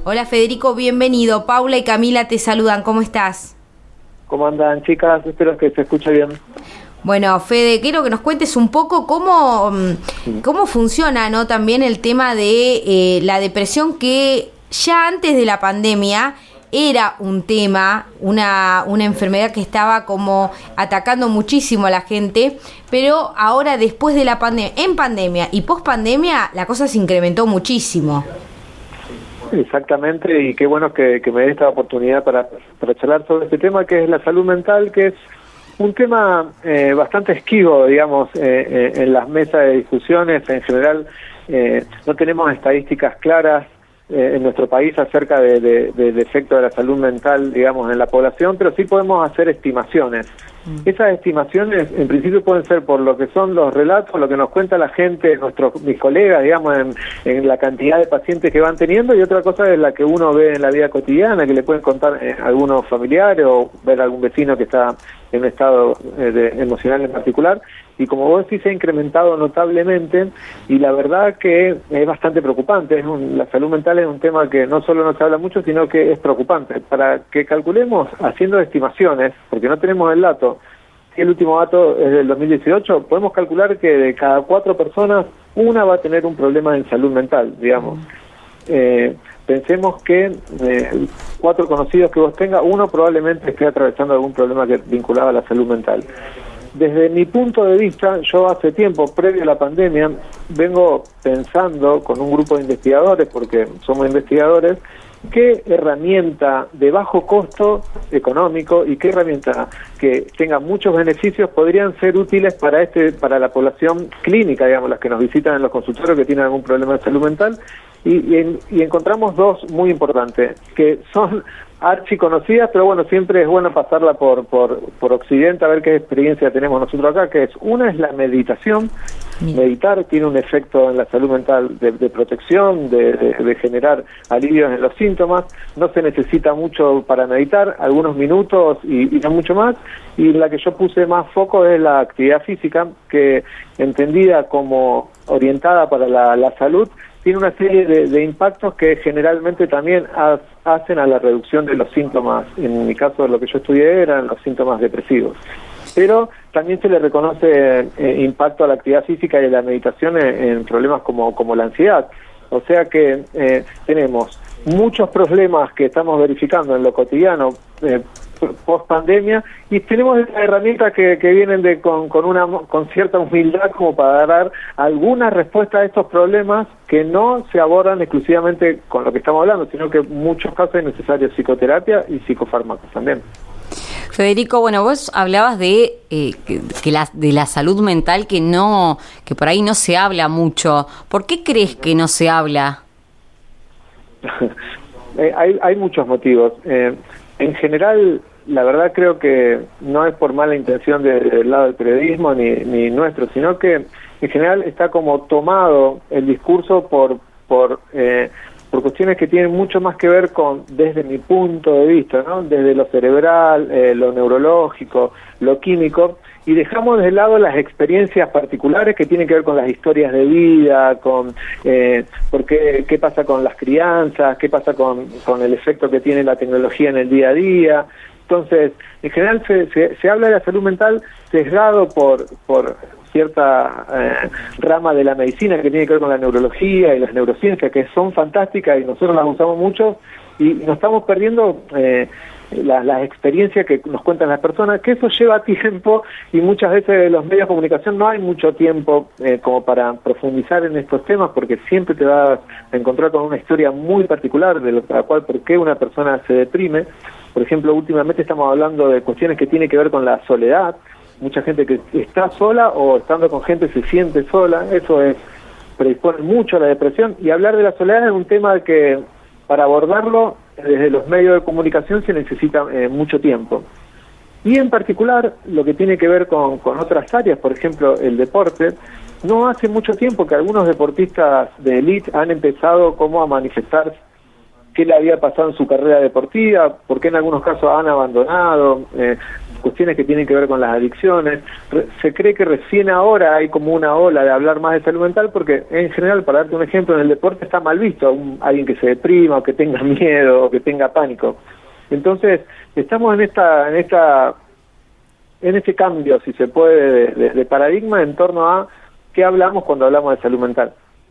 Hola Federico, bienvenido. Paula y Camila te saludan, ¿cómo estás? ¿Cómo andan, chicas? Espero que se escuche bien. Bueno, Fede, quiero que nos cuentes un poco cómo funciona, ¿no? También el tema de la depresión, que ya antes de la pandemia era un tema, una enfermedad que estaba como atacando muchísimo a la gente, pero ahora después de la pandemia, en pandemia y post pandemia, la cosa se incrementó muchísimo. Exactamente, y qué bueno que me dé esta oportunidad para charlar sobre este tema, que es la salud mental, que es un tema bastante esquivo, digamos, en las mesas de discusiones. En general, no tenemos estadísticas claras en nuestro país acerca del efecto de la salud mental, digamos, en la población, pero sí podemos hacer estimaciones. Esas estimaciones, en principio, pueden ser por lo que son los relatos, lo que nos cuenta la gente, mis colegas, digamos, en la cantidad de pacientes que van teniendo, y otra cosa es la que uno ve en la vida cotidiana, que le pueden contar algunos familiares o ver a algún vecino que está en un estado emocional en particular. Y como vos decís, se ha incrementado notablemente, y la verdad que es bastante preocupante. La salud mental es un tema que no solo no se habla mucho, sino que es preocupante. Para que calculemos haciendo estimaciones, porque no tenemos el dato, si el último dato es del 2018, podemos calcular que de cada 4 personas, una va a tener un problema en salud mental, digamos. Pensemos que 4 conocidos que vos tengas, uno probablemente esté atravesando algún problema vinculado a la salud mental. Desde mi punto de vista, yo hace tiempo, previo a la pandemia, vengo pensando con un grupo de investigadores, porque somos investigadores, qué herramienta de bajo costo económico y qué herramienta que tenga muchos beneficios podrían ser útiles para la población clínica, digamos, las que nos visitan en los consultorios que tienen algún problema de salud mental, y encontramos 2 muy importantes, que son archiconocidas, pero bueno, siempre es bueno pasarla por Occidente a ver qué experiencia tenemos nosotros acá, que es, una es la meditación. Meditar tiene un efecto en la salud mental de protección, de generar alivios en los síntomas. No se necesita mucho para meditar, algunos minutos y no mucho más. Y la que yo puse más foco es la actividad física, que entendida como orientada para la salud, tiene una serie de impactos que generalmente también hacen a la reducción de los síntomas. En mi caso, lo que yo estudié eran los síntomas depresivos. Pero también se le reconoce impacto a la actividad física y a la meditación en problemas como la ansiedad. O sea que tenemos muchos problemas que estamos verificando en lo cotidiano post pandemia, y tenemos estas herramientas que vienen con cierta humildad como para dar alguna respuesta a estos problemas que no se abordan exclusivamente con lo que estamos hablando, sino que en muchos casos es necesario psicoterapia y psicofármacos también. Federico, bueno, vos hablabas de la salud mental que por ahí no se habla mucho. ¿Por qué crees que no se habla? Hay muchos motivos. En general, la verdad creo que no es por mala intención del lado del periodismo ni nuestro, sino que en general está como tomado el discurso por cuestiones que tienen mucho más que ver desde mi punto de vista, ¿no? Desde lo cerebral, lo neurológico, lo químico, y dejamos de lado las experiencias particulares que tienen que ver con las historias de vida, qué pasa con las crianzas, qué pasa con el efecto que tiene la tecnología en el día a día. Entonces, en general se habla de la salud mental sesgado por cierta rama de la medicina que tiene que ver con la neurología y las neurociencias, que son fantásticas y nosotros las usamos mucho, y nos estamos perdiendo las experiencias que nos cuentan las personas, que eso lleva tiempo, y muchas veces los medios de comunicación no hay mucho tiempo como para profundizar en estos temas, porque siempre te vas a encontrar con una historia muy particular de por qué una persona se deprime. Por ejemplo, últimamente estamos hablando de cuestiones que tienen que ver con la soledad. Mucha gente que está sola o estando con gente se siente sola, eso predispone mucho a la depresión, y hablar de la soledad es un tema que para abordarlo desde los medios de comunicación se necesita mucho tiempo. Y en particular, lo que tiene que ver con otras áreas, por ejemplo, el deporte, no hace mucho tiempo que algunos deportistas de élite han empezado como a manifestar qué le había pasado en su carrera deportiva, por qué en algunos casos han abandonado, cuestiones que tienen que ver con las adicciones. Se cree que recién ahora hay como una ola de hablar más de salud mental, porque en general, para darte un ejemplo, en el deporte está mal visto alguien que se deprima, o que tenga miedo, o que tenga pánico. Entonces, estamos en este cambio, si se puede, de paradigma en torno a qué hablamos cuando hablamos de salud mental.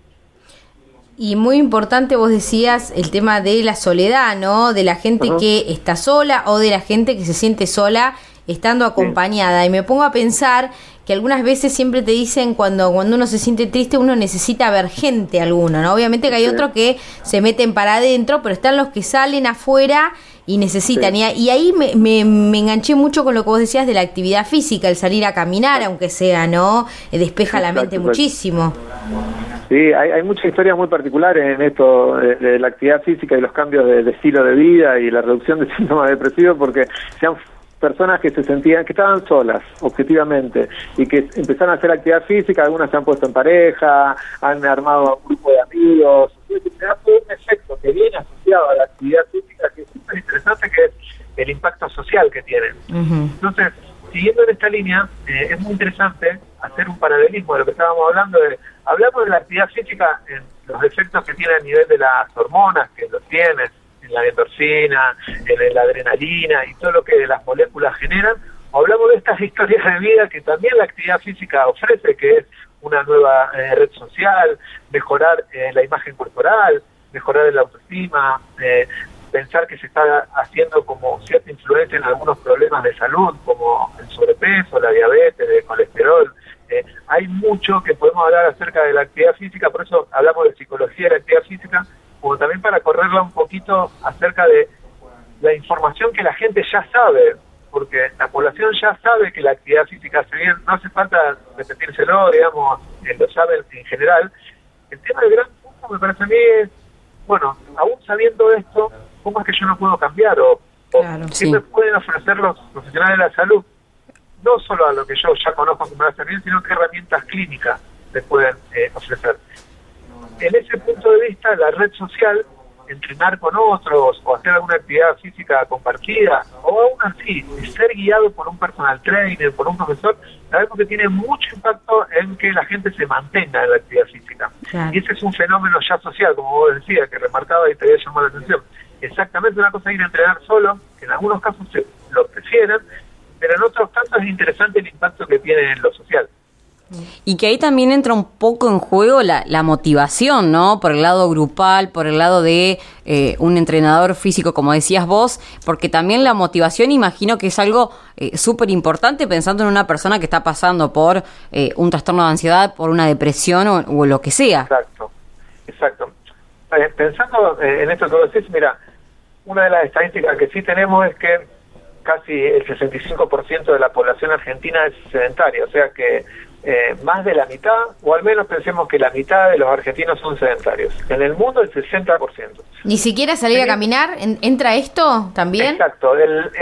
Y muy importante, vos decías, el tema de la soledad, ¿no? De la gente que está sola o de la gente que se siente sola estando acompañada. Sí. Y me pongo a pensar que algunas veces siempre te dicen cuando uno se siente triste, uno necesita ver gente alguno, ¿no? Obviamente que hay otros que se meten para adentro, pero están los que salen afuera y necesitan. Sí. Y ahí me enganché mucho con lo que vos decías de la actividad física, el salir a caminar, aunque sea, ¿no? Despeja la mente muchísimo. Sí, hay muchas historias muy particulares en esto de la actividad física y los cambios de estilo de vida y la reducción de síntomas depresivos, porque sean personas que se sentían que estaban solas, objetivamente, y que empezaron a hacer actividad física, algunas se han puesto en pareja, han armado un grupo de amigos, se da todo un efecto que viene asociado a la actividad física, que es súper interesante, que es el impacto social que tienen. Entonces, siguiendo en esta línea, es muy interesante hacer un paralelismo de lo que estábamos hablando. Hablamos de la actividad física en los efectos que tiene a nivel de las hormonas, que lo tienen, en la endorfina, en la adrenalina y todo lo que las moléculas generan, o hablamos de estas historias de vida que también la actividad física ofrece, que es una nueva red social, mejorar la imagen corporal, mejorar el autoestima, pensar que se está haciendo como cierta influencia en algunos problemas de salud, como el sobrepeso, la diabetes, el colesterol. Hay mucho que podemos hablar acerca de la actividad física, por eso hablamos de psicología de la actividad física, como también para correrla un poquito acerca de la información que la gente ya sabe, porque la población ya sabe que la actividad física hace bien, no hace falta repetírselo, digamos, lo saben en general. El tema del gran punto me parece a mí es, bueno, aún sabiendo esto, ¿cómo es que yo no puedo cambiar? Claro, ¿qué me pueden ofrecer los profesionales de la salud? No solo a lo que yo ya conozco que me va a hacer bien, sino qué herramientas clínicas me pueden ofrecer. En ese punto de vista, la red social, entrenar con otros o hacer alguna actividad física compartida, o aún así, ser guiado por un personal trainer, por un profesor, sabemos que tiene mucho impacto en que la gente se mantenga en la actividad física. Claro. Y ese es un fenómeno ya social, como vos decías, que remarcaba y te había llamado la atención. Exactamente una cosa es ir a entrenar solo, que en algunos casos lo prefieren, pero en otros casos es interesante el impacto que tiene en lo social. Y que ahí también entra un poco en juego la motivación, ¿no? Por el lado grupal, por el lado de un entrenador físico, como decías vos, porque también la motivación imagino que es algo súper importante pensando en una persona que está pasando por un trastorno de ansiedad, por una depresión o lo que sea. Exacto. Pensando en esto que vos decís, mira, una de las estadísticas que sí tenemos es que casi el 65% de la población argentina es sedentaria, o sea que más de la mitad, o al menos pensemos que la mitad de los argentinos son sedentarios. En el mundo el 60%. ¿Ni siquiera salir a caminar? ¿Entra esto también? Exacto.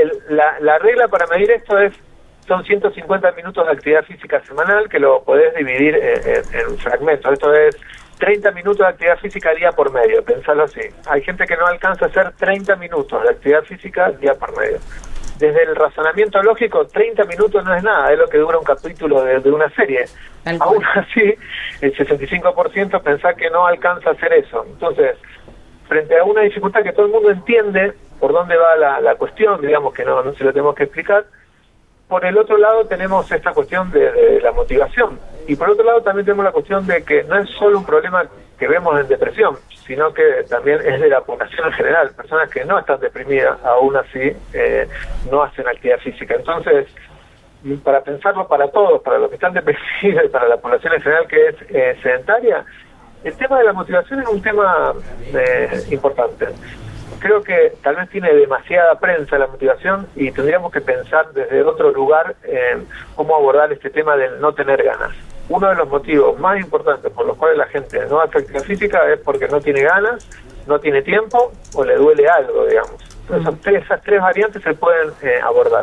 La regla para medir esto son 150 minutos de actividad física semanal, que lo podés dividir en fragmentos. Esto es 30 minutos de actividad física día por medio, pensalo así. Hay gente que no alcanza a hacer 30 minutos de actividad física día por medio. Desde el razonamiento lógico, 30 minutos no es nada, es lo que dura un capítulo de una serie. Aún así, el 65% pensá que no alcanza a hacer eso. Entonces, frente a una dificultad que todo el mundo entiende por dónde va la cuestión, digamos que no se lo tenemos que explicar, por el otro lado tenemos esta cuestión de la motivación. Y por otro lado también tenemos la cuestión de que no es solo un problema que vemos en depresión, sino que también es de la población en general. Personas que no están deprimidas, aún así, no hacen actividad física. Entonces, para pensarlo para todos, para los que están deprimidos y para la población en general que es sedentaria, el tema de la motivación es un tema importante. Creo que tal vez tiene demasiada prensa la motivación y tendríamos que pensar desde otro lugar en cómo abordar este tema del no tener ganas. Uno de los motivos más importantes por los cuales la gente no hace actividad física es porque no tiene ganas, no tiene tiempo o le duele algo, digamos. Esas tres variantes se pueden abordar.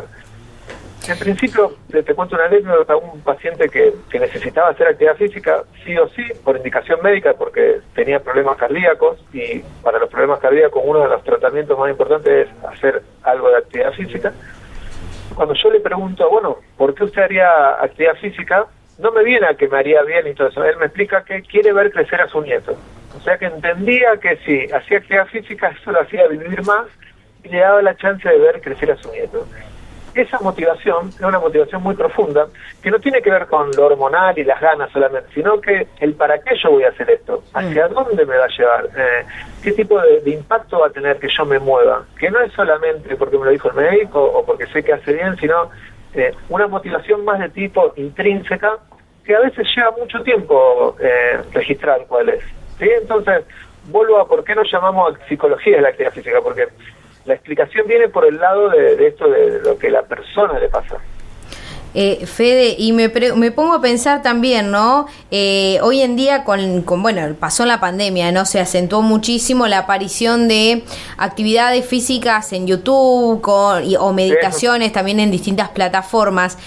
En principio, te cuento una anécdota, un paciente que necesitaba hacer actividad física, sí o sí, por indicación médica, porque tenía problemas cardíacos, y para los problemas cardíacos uno de los tratamientos más importantes es hacer algo de actividad física. cuando yo le pregunto, bueno, ¿por qué usted haría actividad física? No me viene a que me haría bien y todo eso. Él me explica que quiere ver crecer a su nieto. O sea que entendía que si hacía actividad física, eso lo hacía vivir más y le daba la chance de ver crecer a su nieto. Esa motivación es una motivación muy profunda, que no tiene que ver con lo hormonal y las ganas solamente, sino que el para qué yo voy a hacer esto, hacia dónde me va a llevar, qué tipo de impacto va a tener que yo me mueva, que no es solamente porque me lo dijo el médico o porque sé que hace bien, sino una motivación más de tipo intrínseca, que a veces lleva mucho tiempo registrar cuál es. ¿Sí? Entonces, vuelvo a por qué nos llamamos psicología de la actividad física, porque la explicación viene por el lado de esto de lo que a la persona le pasa. Fede, y me pongo a pensar también, ¿no? Hoy en día, bueno, pasó la pandemia, ¿no? Se acentuó muchísimo la aparición de actividades físicas en YouTube o meditaciones también en distintas plataformas.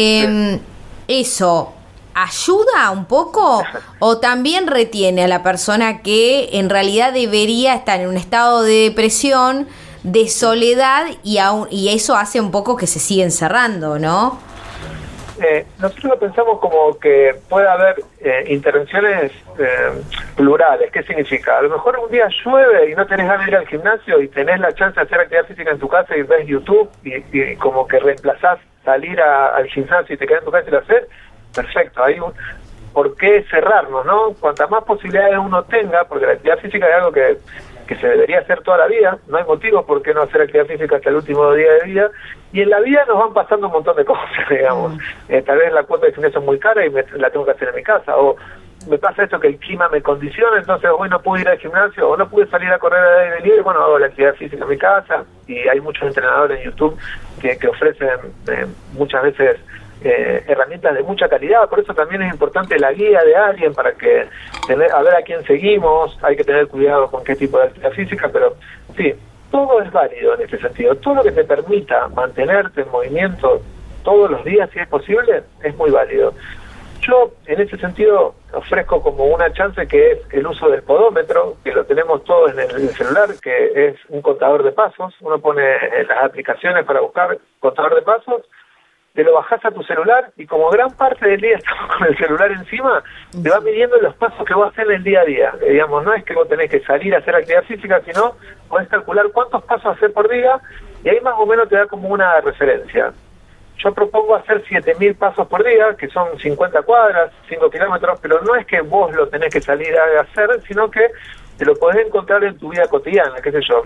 ¿Eso ayuda un poco o también retiene a la persona que en realidad debería estar en un estado de depresión, de soledad y eso hace un poco que se siga encerrando, ¿no? Nosotros lo pensamos como que puede haber intervenciones plurales. ¿Qué significa? A lo mejor un día llueve y no tenés ganas de ir al gimnasio y tenés la chance de hacer actividad física en tu casa y ves YouTube y como que reemplazás salir al gimnasio y te quedas en tu casa y lo haces. Perfecto, ¿por qué cerrarnos, no? Cuantas más posibilidades uno tenga, porque la actividad física es algo que se debería hacer toda la vida, no hay motivo por qué no hacer actividad física hasta el último día de vida, y en la vida nos van pasando un montón de cosas, digamos. Tal vez la cuota de gimnasio es muy cara y la tengo que hacer en mi casa, o me pasa esto que el clima me condiciona, entonces hoy no pude ir al gimnasio, o no pude salir a correr al aire libre, bueno, hago la actividad física en mi casa, y hay muchos entrenadores en YouTube que ofrecen muchas veces herramientas de mucha calidad. Por eso también es importante la guía de alguien para que a ver a quién seguimos. Hay que tener cuidado con qué tipo de actividad física, pero sí, todo es válido en este sentido. Todo lo que te permita mantenerte en movimiento todos los días, si es posible, es muy válido. Yo en ese sentido ofrezco como una chance que es el uso del podómetro, que lo tenemos todos en el celular, que es un contador de pasos. Uno pone en las aplicaciones para buscar contador de pasos, te lo bajás a tu celular y como gran parte del día estamos con el celular encima, te va midiendo los pasos que vos haces en el día a día. Digamos, no es que vos tenés que salir a hacer actividad física, sino podés calcular cuántos pasos hacer por día y ahí más o menos te da como una referencia. Yo propongo hacer 7.000 pasos por día, que son 50 cuadras, 5 kilómetros, pero no es que vos lo tenés que salir a hacer, sino que te lo podés encontrar en tu vida cotidiana, qué sé yo,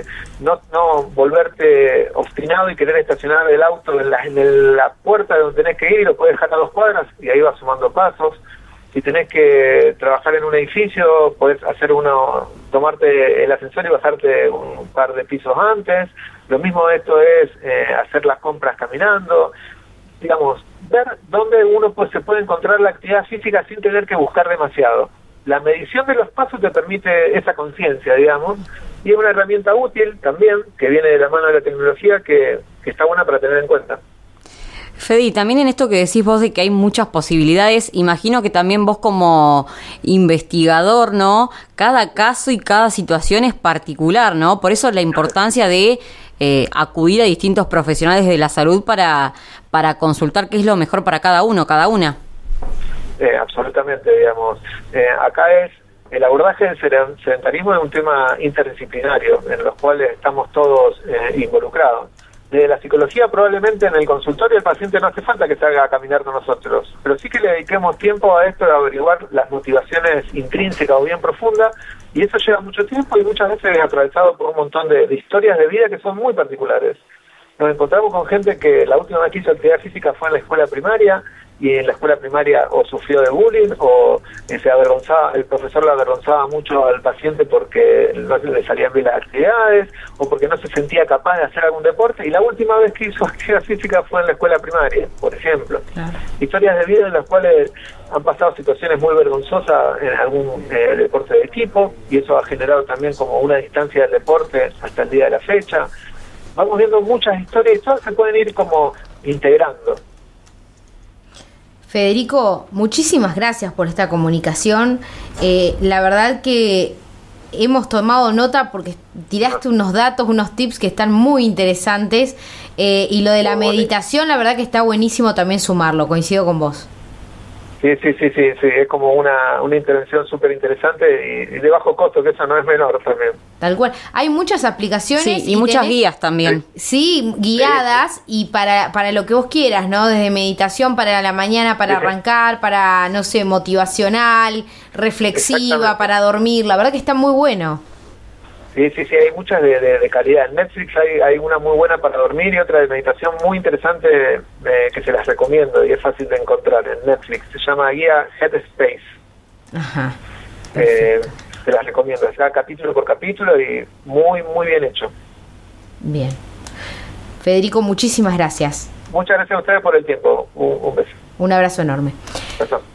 no volverte obstinado y querer estacionar el auto en la puerta de donde tenés que ir y lo podés dejar a 2 cuadras y ahí vas sumando pasos. Si tenés que trabajar en un edificio, podés hacer tomarte el ascensor y bajarte un par de pisos antes. Lo mismo esto es hacer las compras caminando. Digamos, ver dónde uno se puede encontrar la actividad física sin tener que buscar demasiado. La medición de los pasos te permite esa conciencia, digamos, y es una herramienta útil también, que viene de la mano de la tecnología, que está buena para tener en cuenta. Fede, también en esto que decís vos de que hay muchas posibilidades, imagino que también vos como investigador, ¿no? Cada caso y cada situación es particular, ¿no? Por eso la importancia de acudir a distintos profesionales de la salud para consultar qué es lo mejor para cada uno, cada una. Absolutamente, digamos. Acá el abordaje del sedentarismo es un tema interdisciplinario, en los cuales estamos todos involucrados. De la psicología, probablemente en el consultorio el paciente no hace falta que salga a caminar con nosotros, pero sí que le dediquemos tiempo a esto de averiguar las motivaciones intrínsecas o bien profundas, y eso lleva mucho tiempo y muchas veces es atravesado por un montón de historias de vida que son muy particulares. Nos encontramos con gente que la última vez que hizo actividad física fue en la escuela primaria, y en la escuela primaria o sufrió de bullying o el profesor le avergonzaba mucho al paciente porque no le salían bien las actividades o porque no se sentía capaz de hacer algún deporte, y la última vez que hizo actividad física fue en la escuela primaria, por ejemplo. Claro. Historias de vida en las cuales han pasado situaciones muy vergonzosas en algún deporte de equipo, y eso ha generado también como una distancia del deporte hasta el día de la fecha. Vamos viendo muchas historias y todas se pueden ir como integrando. Federico, muchísimas gracias por esta comunicación. La verdad que hemos tomado nota porque tiraste unos datos, unos tips que están muy interesantes, y lo de la meditación, la verdad que está buenísimo también sumarlo, coincido con vos. Sí, es como una intervención súper interesante y de bajo costo, que eso no es menor también. Tal cual. Hay muchas aplicaciones. Sí, y muchas guías también. Sí, guiadas, y para lo que vos quieras, ¿no? Desde meditación para la mañana, para arrancar, para, no sé, motivacional, reflexiva, para dormir. La verdad que está muy bueno. Sí, hay muchas de calidad. En Netflix hay una muy buena para dormir y otra de meditación muy interesante que se las recomiendo y es fácil de encontrar en Netflix. Se llama Guía Headspace. Ajá. Se las recomiendo. Está capítulo por capítulo y muy, muy bien hecho. Bien. Federico, muchísimas gracias. Muchas gracias a ustedes por el tiempo. Un beso. Un abrazo enorme. Beso.